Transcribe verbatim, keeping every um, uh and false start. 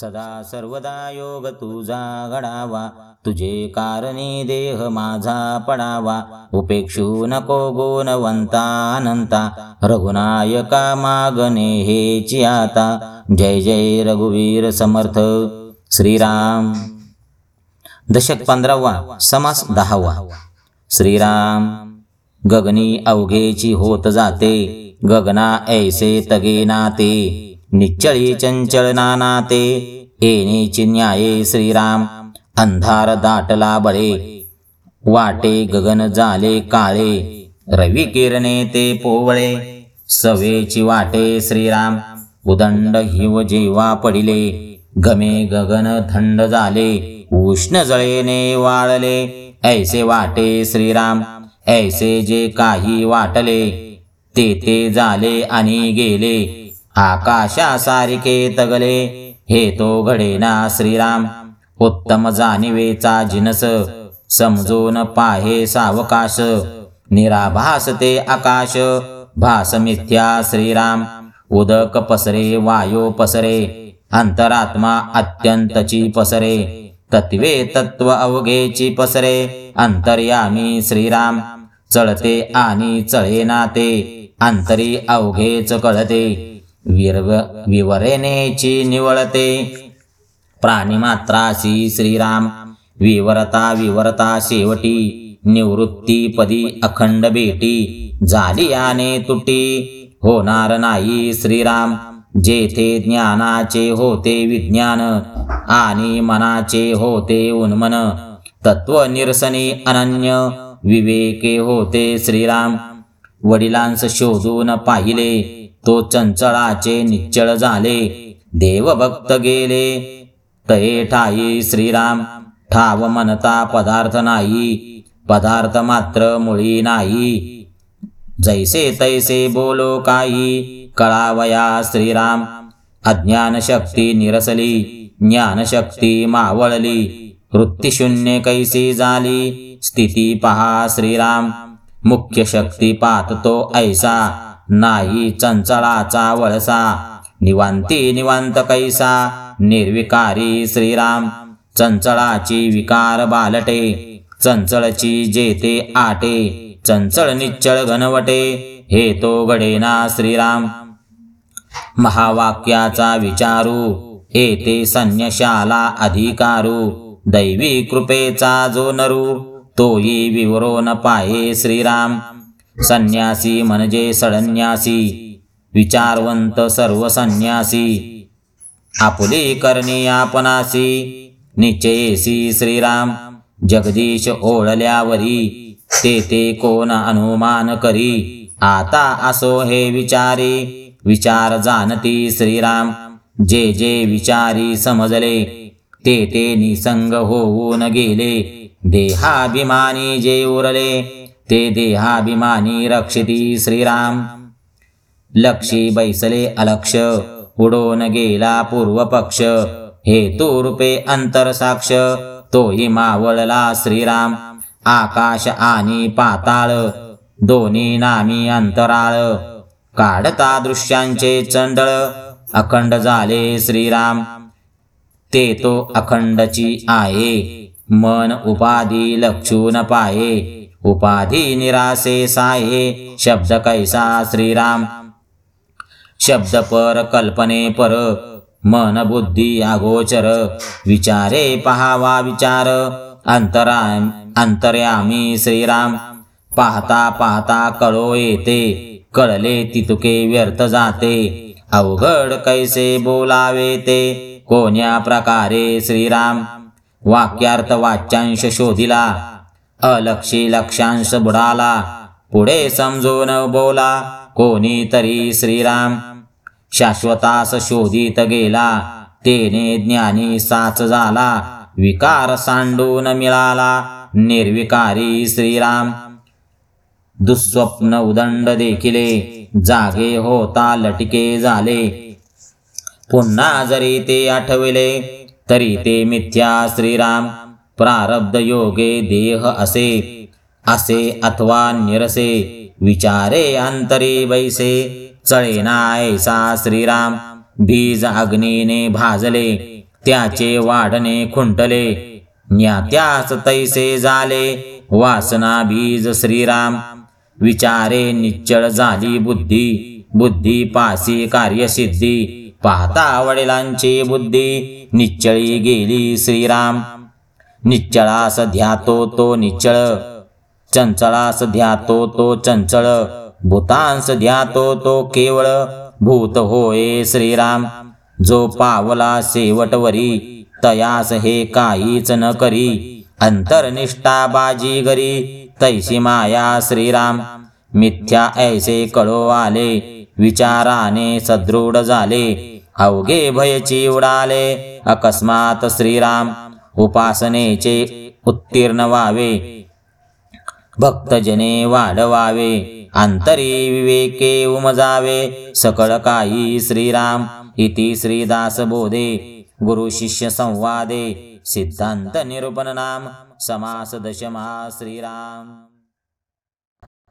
सदा सर्वदा योग तुझा घडावा, तुझे कारणी देह माझा पडावा. उपेक्षू नको गुणवंता अनंता, रघुनायका मागणे हेची आता. जय जय रघुवीर समर्थ श्रीराम. दशक पंधरावा, समास दहावा. श्रीराम. गगनी अवघेची होत जाते, गगना ऐसे तगे नाते. निश्चळी चंचल नानाते, येणेची न्याये श्रीराम. अंधार दाटला बळे, वाटे गगन झाले काळे. रवी किरणे ते पोवळे, सवेची वाटे श्रीराम. उदंड हिव जेव्हा पडिले, घमे गगन थंड झाले. उष्ण जळेने वाळले, ऐसे वाटे श्रीराम. ऐसे जे काही वाटले, ते ते झाले आणि गेले. आकाशासारिखे तगले, हे तो घडेना श्रीराम. उत्तम जाणिवेचा जिनस, समजून पाहे सावकाश. निराभास ते आकाश, भास मिथ्या श्रीराम. उदक पसरे वायो पसरे, अंतरात्मा अत्यंतची पसरे. तत्वे तत्व अवघेची पसरे, अंतर्यामी श्रीराम. चळते आणि चळेना ते, अंतरी अवघेच कळते. विर्व विवरेनेची निवळते, प्राणिमात्रासी श्रीराम. विवरता विवरता शेवटी, निवृत्ती पदी अखंड भेटी. झाली याने तुटी, होणार नाही श्रीराम. जेथे ज्ञानाचे होते विज्ञान, आणि मनाचे होते उन्मन. तत्व निरसनी अनन्य, विवेके होते श्रीराम. वडिलांस शोधून पाहिले, तो चंचळाचे निश्चळ झाले. देवभक्त गेले तये ठाई श्रीराम. ठाव म्हणता पदार्थ नाही, पदार्थ मात्र मुळी नाही. जैसे तैसे बोलो काही, कळावया श्रीराम. अज्ञान शक्ती निरसली, ज्ञानशक्ती मावळली. वृत्तिशून्य कैसी झाली, स्थिती पहा श्रीराम. मुख्य शक्ती पाहतो ऐसा, नाही चंचळाचा वळसा. निवांती निवांत कैसा, निर्विकारी श्रीराम. चंचळाची विकार बालटे, चंचळची जेते आटे. चंचळ निश्चळ घनवटे, हे तो घडेना श्रीराम. महावाक्याचा विचारू, येते संन्याशाला अधिकारू. दैवी कृपेचा जो नरू, तोही विवरो पाहे श्रीराम. संन्यासी म्हणजे सळन्यासी, विचारवंत सर्व संन्यासी. आपुली करणी आपणासी, निश्चयेसी श्रीराम. जगदीश ओळल्यावरी, ते ते कोण अनुमान करी. आता असो हे विचारी, विचार जाणती श्रीराम. जे जे विचारी समजले, ते ते निसंग होऊन गेले. देहाभिमानी जे उरले, ते देहाभिमानी रक्षिती श्रीराम. लक्षी बैसले अलक्ष, उडून गेला पूर्वपक्ष. हेतू रूपे अंतरसाक्ष, तोही मावळला श्रीराम. आकाश आणि पाताळ, दोन्ही नामी अंतराळ. काढता दृश्यांचे चंडळ, अखंड झाले श्रीराम. ते तो अखंडची आहे, मन उपाधी लक्षून पाये. उपाधी निरासे साये, शब्द कैसा श्रीराम. शब्द पर कल्पने पर, मन बुद्धी अगोचर. विचारे पहावा विचार, अंतरा अंतर्यामी श्रीराम. पाहता पाहता कळो येते, कळले तितुके व्यर्थ जाते. अवघड कैसे बोलावे ते, कोण्या प्रकारे श्रीराम. वाक्यार्थ वाच्यांश शोधिला, अलक्षी लक्षांश बुडाला. पुढे समजून बोला, कोणीतरी श्रीराम. शाश्वतास शोधित गेला, तेने ज्ञानी साच झाला. विकार सांडून मिळाला, निर्विकारी श्रीराम. दुःस्वप्न उदंड देखिले, जागे होता लटके झाले. पुन्हा जरी ते आठविले, तरी ते मिथ्या श्रीराम. प्रारब्ध योगे देह असे, असे अथवा निरसे. विचारे अंतरी बैसे, चळेना ऐसा श्रीराम. बीज अग्नीने भाजले, त्याचे वाढणे खुंटले, ज्ञात्यास तैसे झाले वासना बीज श्रीराम. विचारे निश्चळ झाली बुद्धी, बुद्धी पासी कार्यसिद्धी. पाहता वडिलांची बुद्धी निश्चळी गेली श्रीराम. निश्चळास ध्यातो तो निश्चळ, चंचळास ध्यातो तो चंचळ. भूतांस ध्यातो तो केवळ, भूत होय श्रीराम. जो पावला शेवटवरी, तयास हे काहीच न करी. अंतरनिष्ठा बाजी घरी, तैसी माया श्रीराम. मिथ्या ऐसे कळो आले, विचाराने सदृढ झाले. अवघे भयची उडाले, अकस्मात श्रीराम. उपासनेचे उत्तीर्ण व्हावे, भक्तजने वाढवावे. अंतरी विवेके उमजावे, सकळ काही श्रीराम. इति श्रीदास बोधे गुरु शिष्य संवादे. सिद्धांत निरूपण नाम समास दशमा श्रीराम.